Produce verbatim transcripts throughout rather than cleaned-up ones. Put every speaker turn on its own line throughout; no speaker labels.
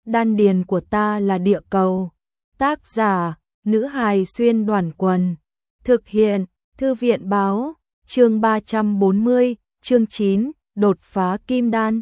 Đan điền của ta là địa cầu. Tác giả, nữ hài xuyên đoàn quần. Thực hiện, thư viện báo, chương ba trăm bốn mươi, chương chín, đột phá kim đan.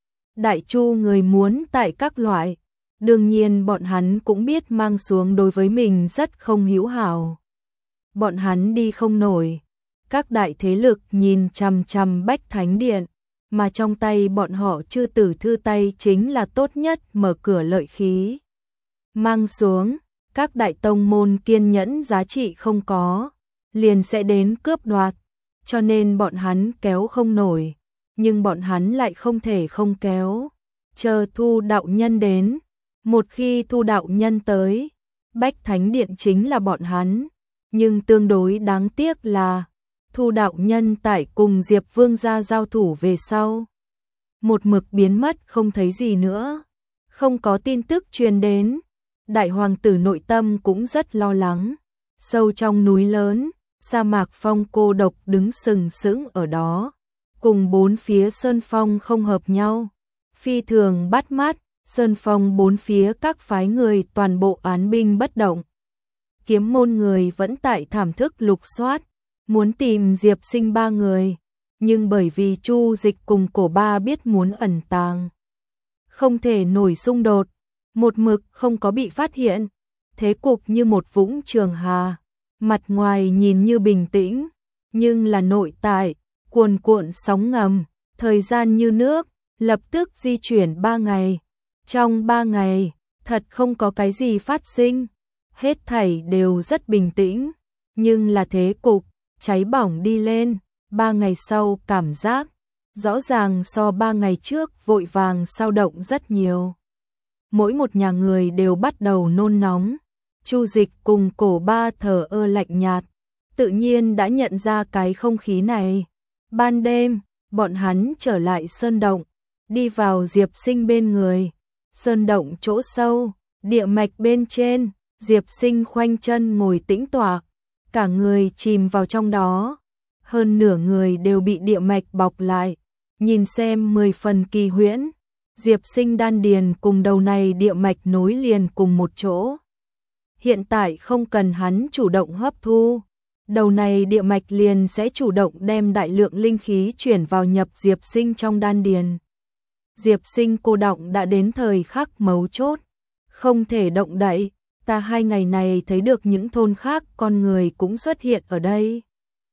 Đại Chu người muốn tại các loại, đương nhiên bọn hắn cũng biết mang xuống đối với mình rất không hữu hảo. Bọn hắn đi không nổi, các đại thế lực nhìn chằm chằm Bách Thánh Điện, mà trong tay bọn họ chư tử thư tay chính là tốt nhất mở cửa lợi khí. Mang xuống, các đại tông môn kiên nhẫn giá trị không có, liền sẽ đến cướp đoạt, cho nên bọn hắn kéo không nổi, nhưng bọn hắn lại không thể không kéo. Chờ Thu đạo nhân đến, một khi Thu đạo nhân tới, Bách Thánh Điện chính là bọn hắn, nhưng tương đối đáng tiếc là Thu đạo nhân tại cùng Diệp Vương gia giao thủ về sau, một mực biến mất không thấy gì nữa, không có tin tức truyền đến. Đại hoàng tử nội tâm cũng rất lo lắng, sâu trong núi lớn, sa mạc phong cô độc đứng sừng sững ở đó, cùng bốn phía sơn phong không hợp nhau, phi thường bắt mắt. Sơn phong bốn phía các phái người toàn bộ án binh bất động. Kiếm môn người vẫn tại thảm thức lục soát, muốn tìm Diệp Sinh ba người, nhưng bởi vì Chu Dịch cùng Cổ Ba biết muốn ẩn tàng, không thể nổi xung đột, một mực không có bị phát hiện. Thế cục như một vũng trường hà, mặt ngoài nhìn như bình tĩnh, nhưng là nội tại cuồn cuộn sóng ngầm, thời gian như nước, lập tức di chuyển ba ngày. Trong ba ngày, thật không có cái gì phát sinh, hết thảy đều rất bình tĩnh, nhưng là thế cục cháy bỏng đi lên. Ba ngày sau cảm giác rõ ràng so ba ngày trước vội vàng sao động rất nhiều. Mỗi một nhà người đều bắt đầu nôn nóng. Chu Dịch cùng Cổ Ba thờ ơ lạnh nhạt, tự nhiên đã nhận ra cái không khí này. Ban đêm, bọn hắn trở lại sơn động, đi vào Diệp Sinh bên người. Sơn động chỗ sâu, địa mạch bên trên, Diệp Sinh khoanh chân ngồi tĩnh tọa, cả người chìm vào trong đó. Hơn nửa người đều bị địa mạch bọc lại, nhìn xem mười phần kỳ huyễn. Diệp Sinh đan điền cùng đầu này địa mạch nối liền cùng một chỗ. Hiện tại không cần hắn chủ động hấp thu, đầu này địa mạch liền sẽ chủ động đem đại lượng linh khí chuyển vào nhập Diệp Sinh trong đan điền. Diệp Sinh cô động đã đến thời khắc mấu chốt, không thể động đậy. Ta hai ngày này thấy được những thôn khác con người cũng xuất hiện ở đây.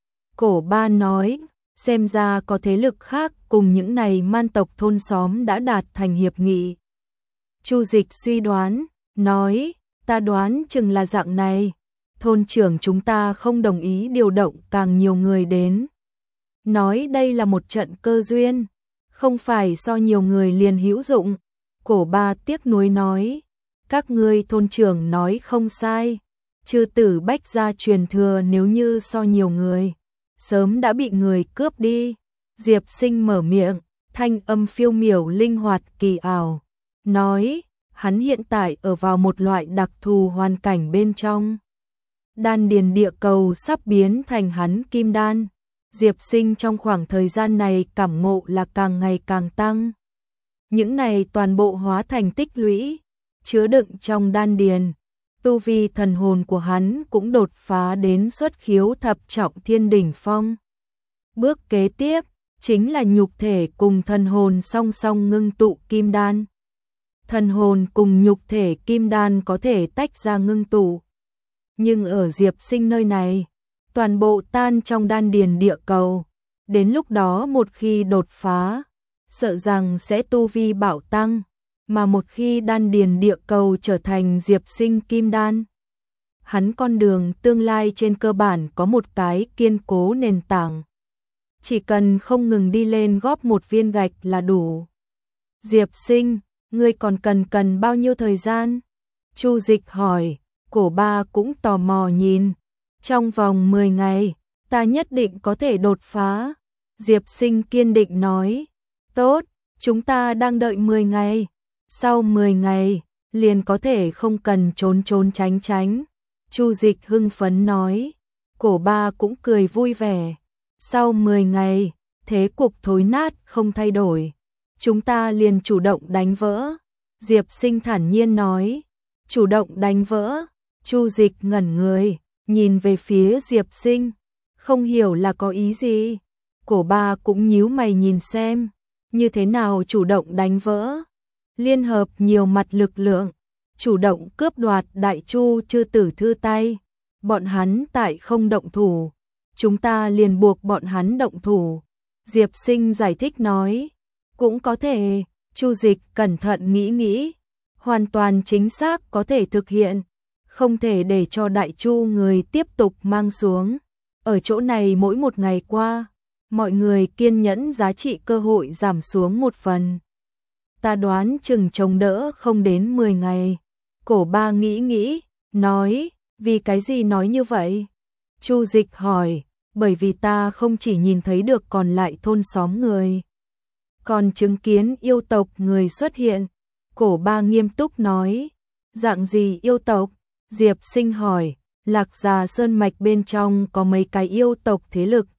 Cổ Ba nói, xem ra có thế lực khác cùng những này man tộc thôn xóm đã đạt thành hiệp nghị. Chu Dịch suy đoán, nói, ta đoán chừng là dạng này, thôn trưởng chúng ta không đồng ý điều động càng nhiều người đến. Nói đây là một trận cơ duyên, không phải so nhiều người liền hữu dụng. Cổ Ba tiếc nuối nói, các ngươi thôn trưởng nói không sai, chư tử Bách gia truyền thừa nếu như so nhiều người, sớm đã bị người cướp đi. Diệp Sinh mở miệng, thanh âm phiêu miểu linh hoạt kỳ ảo, nói, hắn hiện tại ở vào một loại đặc thù hoàn cảnh bên trong. Đan điền địa cầu sắp biến thành hắn kim đan. Diệp Sinh trong khoảng thời gian này cảm ngộ là càng ngày càng tăng. Những này toàn bộ hóa thành tích lũy, chứa đựng trong đan điền. Tu vi thần hồn của hắn cũng đột phá đến xuất khiếu thập trọng thiên đỉnh phong. Bước kế tiếp chính là nhục thể cùng thần hồn song song ngưng tụ kim đan. Thần hồn cùng nhục thể kim đan có thể tách ra ngưng tụ, nhưng ở Diệp Sinh nơi này, toàn bộ tan trong đan điền địa cầu. Đến lúc đó một khi đột phá, sợ rằng sẽ tu vi bạo tăng, mà một khi đan điền địa cầu trở thành Diệp Sinh kim đan, hắn con đường tương lai trên cơ bản có một cái kiên cố nền tảng. Chỉ cần không ngừng đi lên góp một viên gạch là đủ. Diệp Sinh, ngươi còn cần cần bao nhiêu thời gian? Chu Dịch hỏi. Cổ Ba cũng tò mò nhìn. Trong vòng mười ngày, ta nhất định có thể đột phá. Diệp Sinh kiên định nói. Tốt, chúng ta đang đợi mười ngày. Sau mười ngày, liền có thể không cần trốn trốn tránh tránh. Chu Dịch hưng phấn nói. Cổ Ba cũng cười vui vẻ. Sau mười ngày, thế cục thối nát không thay đổi, chúng ta liền chủ động đánh vỡ. Diệp Sinh thản nhiên nói, chủ động đánh vỡ. Chu Dịch ngẩn người, nhìn về phía Diệp Sinh, không hiểu là có ý gì. Cổ Ba cũng nhíu mày nhìn xem, như thế nào chủ động đánh vỡ? Liên hợp nhiều mặt lực lượng, chủ động cướp đoạt Đại Chu Chư Tử thư tay. Bọn hắn tại không động thủ, chúng ta liền buộc bọn hắn động thủ. Diệp Sinh giải thích nói, cũng có thể. Chu Dịch cẩn thận nghĩ nghĩ, hoàn toàn chính xác có thể thực hiện, không thể để cho Đại Chu người tiếp tục mang xuống. Ở chỗ này mỗi một ngày qua, mọi người kiên nhẫn giá trị cơ hội giảm xuống một phần. Ta đoán chừng chống đỡ không đến mười ngày. Cổ Ba nghĩ nghĩ, nói, vì cái gì nói như vậy? Chu Dịch hỏi, bởi vì ta không chỉ nhìn thấy được còn lại thôn xóm người, còn chứng kiến yêu tộc người xuất hiện. Cổ Ba nghiêm túc nói, dạng gì yêu tộc? Diệp Sinh hỏi, Lạc Già Sơn Mạch bên trong có mấy cái yêu tộc thế lực.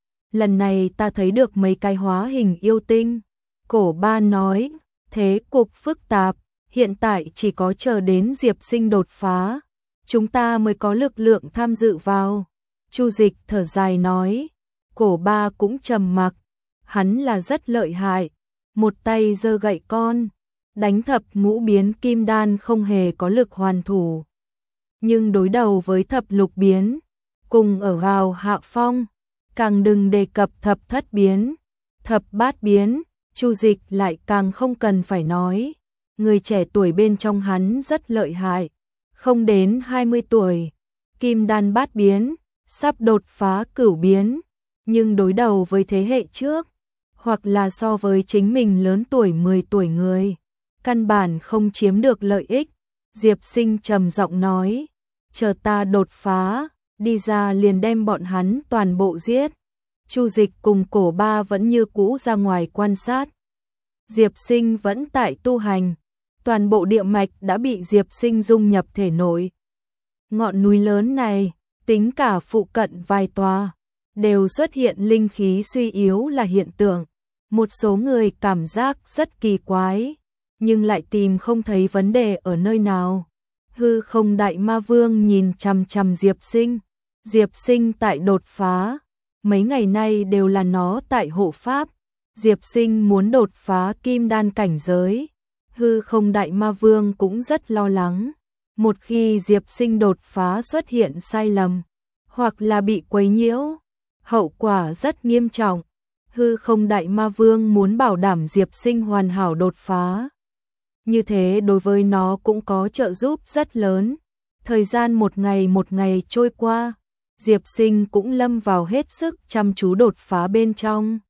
Lần này ta thấy được mấy cái hóa hình yêu tinh. Cổ Ba nói, thế cục phức tạp, hiện tại chỉ có chờ đến Diệp Sinh đột phá, chúng ta mới có lực lượng tham dự vào. Chu Dịch thở dài nói, Cổ Ba cũng trầm mặc, hắn là rất lợi hại, một tay giơ gậy con, đánh thập ngũ biến kim đan không hề có lực hoàn thủ. Nhưng đối đầu với thập lục biến, cùng ở vào hạ phong, càng đừng đề cập thập thất biến, thập bát biến, Chu Dịch lại càng không cần phải nói. Người trẻ tuổi bên trong hắn rất lợi hại, không đến hai mươi tuổi, kim đan bát biến, sắp đột phá cửu biến, nhưng đối đầu với thế hệ trước, hoặc là so với chính mình lớn tuổi mười tuổi người, căn bản không chiếm được lợi ích. Diệp Sinh trầm giọng nói, chờ ta đột phá, đi ra liền đem bọn hắn toàn bộ giết. Chu Dịch cùng Cổ Ba vẫn như cũ ra ngoài quan sát. Diệp Sinh vẫn tại tu hành, toàn bộ địa mạch đã bị Diệp Sinh dung nhập thể nội. Ngọn núi lớn này, tính cả phụ cận vài tòa, đều xuất hiện linh khí suy yếu là hiện tượng. Một số người cảm giác rất kỳ quái, nhưng lại tìm không thấy vấn đề ở nơi nào. Hư Không Đại Ma Vương nhìn chằm chằm Diệp Sinh, Diệp Sinh tại đột phá, mấy ngày nay đều là nó tại hộ pháp. Diệp Sinh muốn đột phá kim đan cảnh giới, Hư Không Đại Ma Vương cũng rất lo lắng. Một khi Diệp Sinh đột phá xuất hiện sai lầm, hoặc là bị quấy nhiễu, hậu quả rất nghiêm trọng. Hư Không Đại Ma Vương muốn bảo đảm Diệp Sinh hoàn hảo đột phá. Như thế đối với nó cũng có trợ giúp rất lớn. Thời gian một ngày một ngày trôi qua, Diệp Sinh cũng lâm vào hết sức chăm chú đột phá bên trong.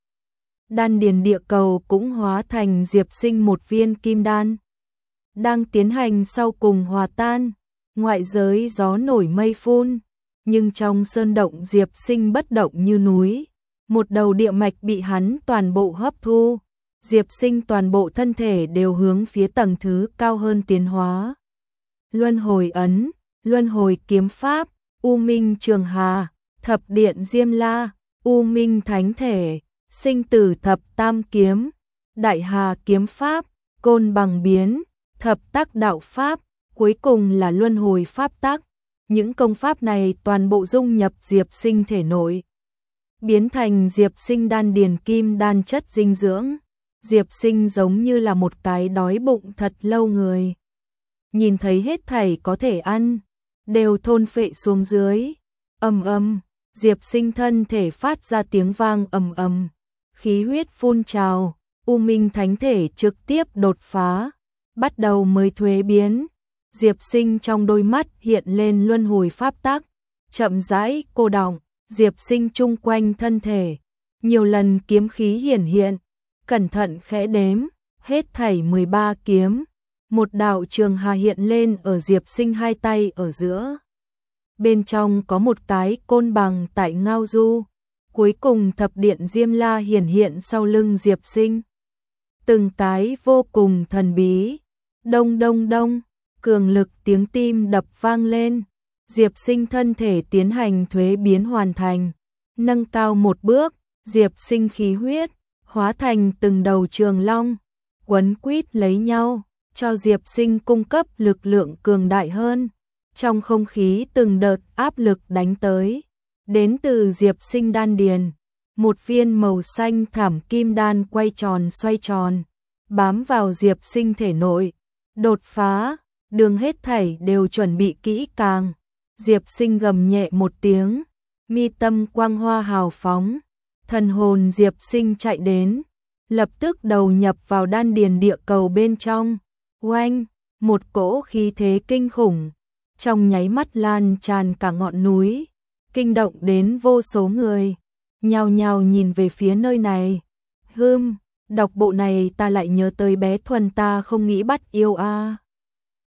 Đan điền địa cầu cũng hóa thành Diệp Sinh một viên kim đan, đang tiến hành sau cùng hòa tan. Ngoại giới gió nổi mây phun, nhưng trong sơn động Diệp Sinh bất động như núi. Một đầu địa mạch bị hắn toàn bộ hấp thu. Diệp Sinh toàn bộ thân thể đều hướng phía tầng thứ cao hơn tiến hóa. Luân hồi ấn, luân hồi kiếm pháp, U Minh Trường Hà, thập điện Diêm La, U Minh Thánh Thể, sinh tử thập tam kiếm, Đại Hà kiếm pháp, côn bằng biến, thập tác đạo pháp, cuối cùng là luân hồi pháp tắc. Những công pháp này toàn bộ dung nhập Diệp Sinh thể nội, biến thành Diệp Sinh đan điền kim đan chất dinh dưỡng. Diệp Sinh giống như là một cái đói bụng thật lâu người, nhìn thấy hết thảy có thể ăn, đều thôn phệ xuống dưới. Ầm ầm, Diệp Sinh thân thể phát ra tiếng vang ầm ầm, khí huyết phun trào, U Minh Thánh Thể trực tiếp đột phá, bắt đầu mới thuế biến. Diệp Sinh trong đôi mắt hiện lên luân hồi pháp tắc, chậm rãi cô đọng. Diệp Sinh chung quanh thân thể, nhiều lần kiếm khí hiển hiện, cẩn thận khẽ đếm, hết thảy mười ba kiếm. Một đạo trường hà hiện lên ở Diệp Sinh hai tay ở giữa. Bên trong có một cái côn bằng tại ngao du. Cuối cùng thập điện Diêm La hiển hiện sau lưng Diệp Sinh. Từng cái vô cùng thần bí. Đông đông đông, cường lực tiếng tim đập vang lên. Diệp Sinh thân thể tiến hành thuế biến hoàn thành, nâng cao một bước. Diệp Sinh khí huyết hóa thành từng đầu trường long, quấn quýt lấy nhau, cho Diệp Sinh cung cấp lực lượng cường đại hơn. Trong không khí từng đợt áp lực đánh tới, đến từ Diệp Sinh đan điền, một viên màu xanh thảm kim đan quay tròn xoay tròn, bám vào Diệp Sinh thể nội, đột phá, đường hết thảy đều chuẩn bị kỹ càng. Diệp Sinh gầm nhẹ một tiếng, mi tâm quang hoa hào phóng, thần hồn Diệp Sinh chạy đến, lập tức đầu nhập vào đan điền địa cầu bên trong. Oanh, một cỗ khí thế kinh khủng, trong nháy mắt lan tràn cả ngọn núi, kinh động đến vô số người, nhao nhao nhìn về phía nơi này. Hừm, đọc bộ này ta lại nhớ tới bé Thuần ta không nghĩ bắt yêu a. À.